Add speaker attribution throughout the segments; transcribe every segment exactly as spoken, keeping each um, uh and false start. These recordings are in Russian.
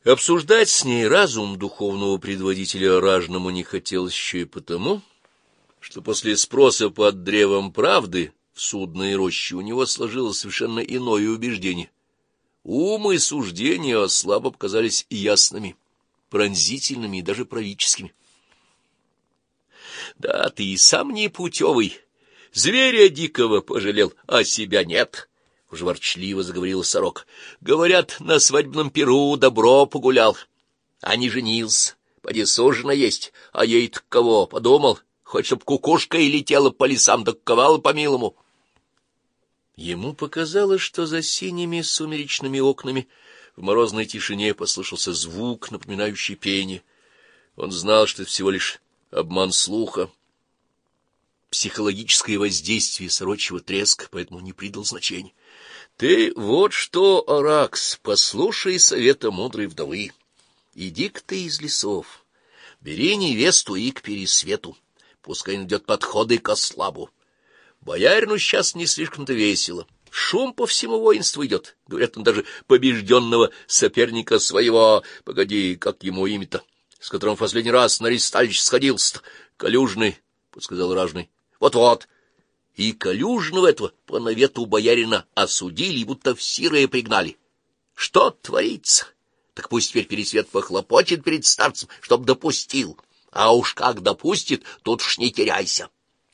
Speaker 1: Обсуждать с ней разум духовного предводителя ражному не хотелось еще и потому, что после спроса под древом правды в судной роще у него сложилось совершенно иное убеждение. Ум и суждения слабо показались ясными, пронзительными и даже правительскими. — Да, ты и сам непутевый, зверя дикого пожалел, а себя нет, — уже ворчливо заговорила сорока. — Говорят, на свадебном пиру добро погулял, а не женился. Поди сужено есть, а ей-то кого, подумал, хоть чтоб кукушка и летела по лесам, да ковала по-милому. Ему показалось, что за синими сумеречными окнами в морозной тишине послышался звук, напоминающий пение. Он знал, что это всего лишь обман слуха, психологическое воздействие сорочьего треска, поэтому не придал значения. — Ты вот что, Аракс, послушай совета мудрой вдовы. Иди-ка ты из лесов, бери невесту и к Пересвету, пускай найдет подходы ко слабу. Боярину сейчас не слишком-то весело. Шум по всему воинству идет. Говорят, он даже побежденного соперника своего, погоди, как ему имя-то, с которым в последний раз на ристалище сходился-то, Калюжный, — подсказал ражный. Вот-вот. И Калюжного этого по навету боярина осудили и будто в сирое пригнали. Что творится? Так пусть теперь Пересвет похлопочет перед старцем, чтоб допустил. А уж как допустит, тут уж не теряйся.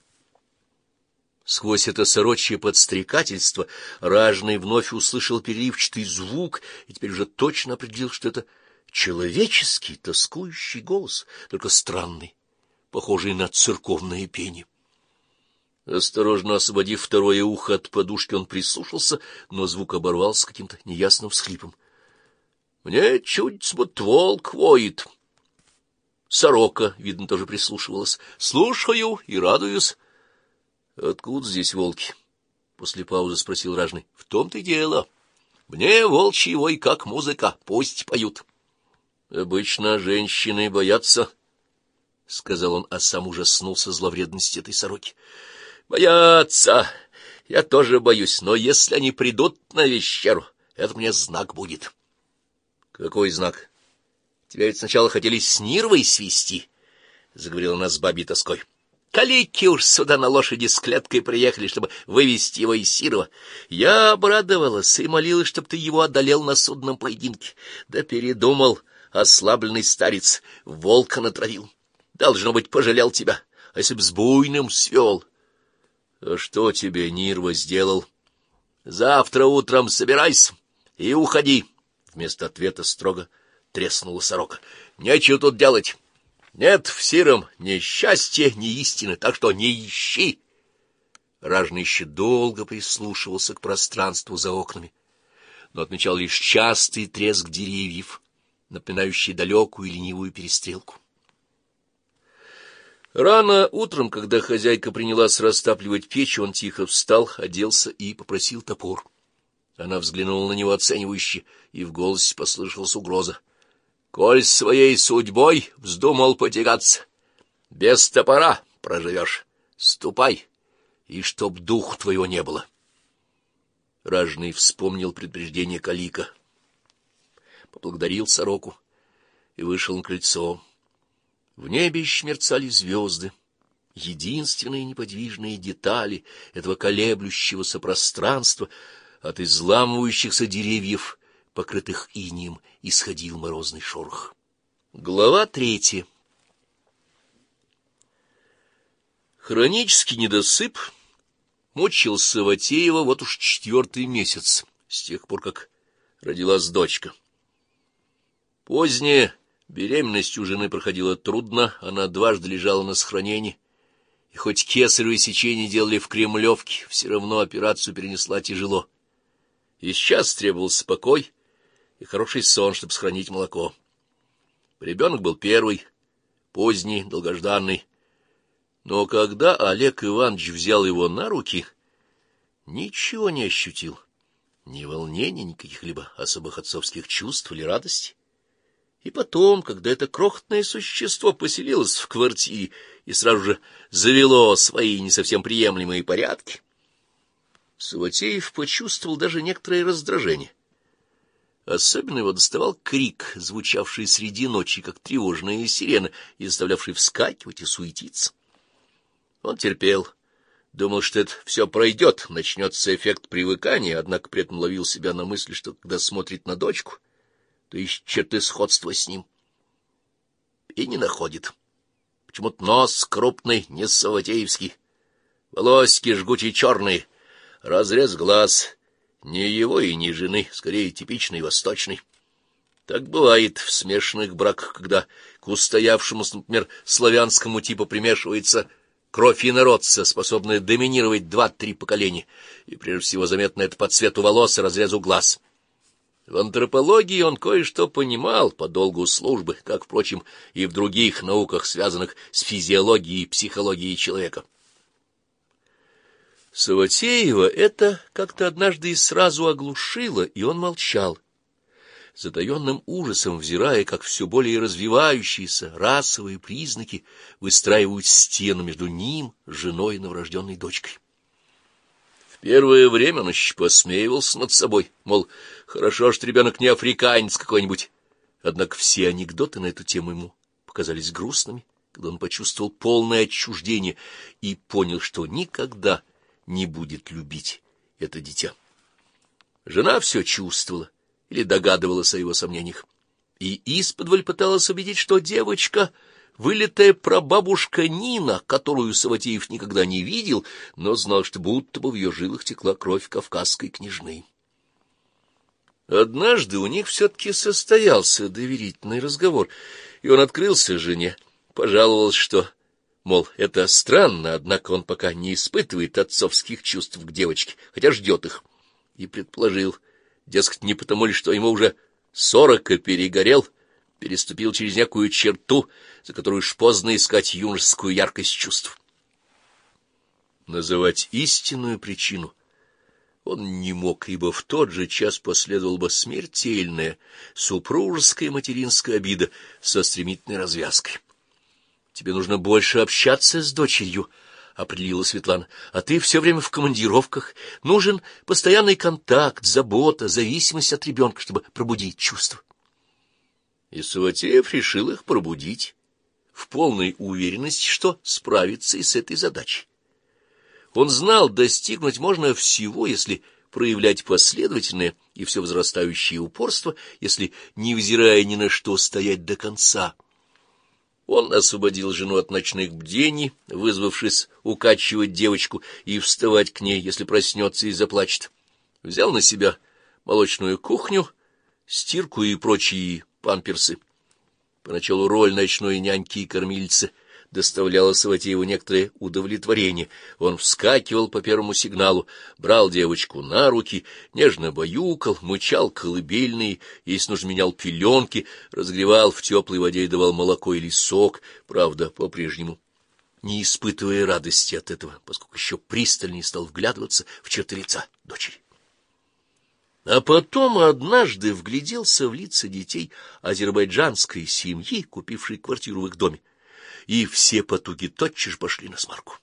Speaker 1: Сквозь это сорочье подстрекательство ражный вновь услышал переливчатый звук и теперь уже точно определил, что это человеческий тоскующий голос, только странный, похожий на церковное пение. Осторожно освободив второе ухо от подушки, он прислушался, но звук оборвался каким-то неясным всхлипом. — Мне чуть будто волк воет. Сорока, видно, тоже прислушивалась. — Слушаю и радуюсь. — Откуда здесь волки? — после паузы спросил ражный. — В том-то и дело. Мне волчий вой как музыка, пусть поют. — Обычно женщины боятся, — сказал он, а сам ужаснулся зловредности этой сороки. — Боятся. Я тоже боюсь, но если они придут на вещеру, это мне знак будет. — Какой знак? Тебя ведь сначала хотели с Нирвой свести, — заговорила она с бабьей тоской. Калики уж сюда на лошади с клеткой приехали, чтобы вывести его из Сирова. Я обрадовалась и молилась, чтоб ты его одолел на судном поединке. Да передумал, ослабленный старец, волка натравил. Должно быть, пожалел тебя, а если б с буйным свел? — А что тебе Нирва сделал? — Завтра утром собирайся и уходи. Вместо ответа строго треснула сорока. — Нечего тут делать. Нет в Сиром ни счастья, ни истины, так что не ищи. Ражный еще долго прислушивался к пространству за окнами, но отмечал лишь частый треск деревьев, напоминающий далекую и ленивую перестрелку. Рано утром, когда хозяйка принялась растапливать печь, он тихо встал, оделся и попросил топор. Она взглянула на него оценивающе, и в голосе послышалась угроза. Коль своей судьбой вздумал потягаться, без топора проживешь. Ступай, и чтоб духу твоего не было. Ражный вспомнил предупреждение Калика, поблагодарил сороку и вышел на крыльцо. В небе еще мерцали звезды, единственные неподвижные детали этого колеблющегося пространства. От изламывающихся деревьев, покрытых инеем, исходил морозный шорох. Глава третья. Хронический недосып мучил Саватеева вот уж четвертый месяц, с тех пор, как родилась дочка. Поздняя беременность у жены проходила трудно, она дважды лежала на сохранении, и хоть кесарево сечение делали в Кремлевке, все равно операцию перенесла тяжело. И сейчас требовался покой и хороший сон, чтобы сохранить молоко. Ребенок был первый, поздний, долгожданный. Но когда Олег Иванович взял его на руки, ничего не ощутил, ни волнения, ни каких-либо особых отцовских чувств или радости. И потом, когда это крохотное существо поселилось в квартире и сразу же завело свои не совсем приемлемые порядки, Саватеев почувствовал даже некоторое раздражение. Особенно его доставал крик, звучавший среди ночи, как тревожная сирена, и заставлявший вскакивать и суетиться. Он терпел, думал, что это все пройдет, начнется эффект привыкания, однако при этом ловил себя на мысли, что когда смотрит на дочку, то ищет черты сходства с ним. И не находит. Почему-то нос крупный, не саватеевский, волосики жгучие черные, разрез глаз — не его и не жены, скорее типичный восточный. Так бывает в смешанных браках, когда к устоявшемуся, например, славянскому типу примешивается кровь инородца, способная доминировать два-три поколения, и прежде всего заметно это по цвету волос и разрезу глаз. В антропологии он кое-что понимал по долгу службы, как, впрочем, и в других науках, связанных с физиологией и психологией человека. Саватеева это как-то однажды и сразу оглушило, и он молчал, затаенным ужасом взирая, как все более развивающиеся расовые признаки выстраивают стену между ним, женой и новорожденной дочкой. В первое время он еще посмеивался над собой, мол, хорошо, что ребенок не африканец какой-нибудь. Однако все анекдоты на эту тему ему показались грустными, когда он почувствовал полное отчуждение и понял, что никогда не будет любить это дитя. Жена все чувствовала или догадывалась о его сомнениях, и исподволь пыталась убедить, что девочка — вылитая прабабушка Нина, которую Саватеев никогда не видел, но знал, что будто бы в ее жилах текла кровь кавказской княжны. Однажды у них все-таки состоялся доверительный разговор, и он открылся жене, пожаловался, что, мол, это странно, однако он пока не испытывает отцовских чувств к девочке, хотя ждет их, и предположил, дескать, не потому ли, что ему уже сорок и перегорел, переступил через некую черту, за которую уж поздно искать юношескую яркость чувств. Называть истинную причину он не мог, ибо в тот же час последовала бы смертельная супружеская материнская обида со стремительной развязкой. «Тебе нужно больше общаться с дочерью», — определила Светлана, — «а ты все время в командировках. Нужен постоянный контакт, забота, зависимость от ребенка, чтобы пробудить чувства». И Саватеев решил их пробудить в полной уверенности, что справится и с этой задачей. Он знал, достигнуть можно всего, если проявлять последовательное и все возрастающее упорство, если, невзирая ни на что, стоять до конца. Он освободил жену от ночных бдений, вызвавшись укачивать девочку и вставать к ней, если проснется и заплачет. Взял на себя молочную кухню, стирку и прочие памперсы. Поначалу роль ночной няньки и кормильцы доставляла Саватееву некоторое удовлетворение. Он вскакивал по первому сигналу, брал девочку на руки, нежно баюкал, мычал колыбельные, если нужно менял пеленки, разогревал в теплой воде и давал молоко или сок, правда, по-прежнему не испытывая радости от этого, поскольку еще пристальнее стал вглядываться в черты лица дочери. А потом однажды вгляделся в лица детей азербайджанской семьи, купившей квартиру в их доме, и все потуги тотчас пошли насмарку.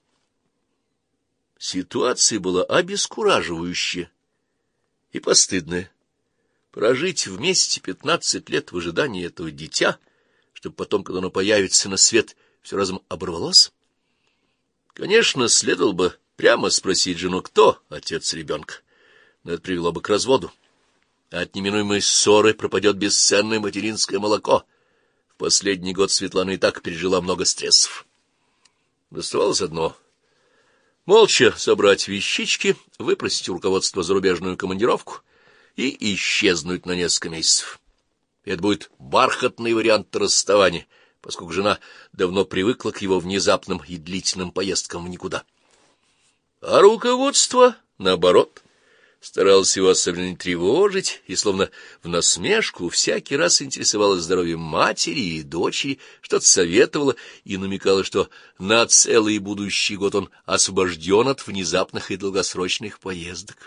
Speaker 1: Ситуация была обескураживающая и постыдная. Прожить вместе пятнадцать лет в ожидании этого дитя, чтобы потом, когда оно появится на свет, все разом оборвалось? Конечно, следовало бы прямо спросить жену, кто отец ребенка, но это привело бы к разводу. От неминуемой ссоры пропадет бесценное материнское молоко. В последний год Светлана и так пережила много стрессов. Оставалось одно — молча собрать вещички, выпросить у руководства зарубежную командировку и исчезнуть на несколько месяцев. Это будет бархатный вариант расставания, поскольку жена давно привыкла к его внезапным и длительным поездкам в никуда. А руководство, наоборот, старалось его особенно не тревожить и, словно в насмешку, всякий раз интересовалось здоровьем матери и дочери, что-то советовала и намекала, что на целый будущий год он освобожден от внезапных и долгосрочных поездок.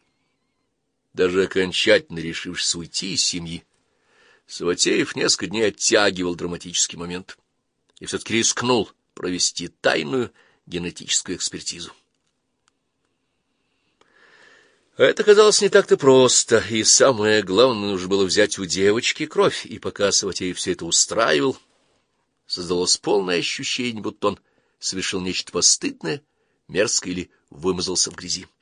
Speaker 1: Даже окончательно решившись уйти из семьи, Саватеев несколько дней оттягивал драматический момент и все-таки рискнул провести тайную генетическую экспертизу. Это казалось не так-то просто, и самое главное, нужно было взять у девочки кровь, и пока Саватей все это устраивал, создалось полное ощущение, будто он совершил нечто постыдное, мерзкое или вымазался в грязи.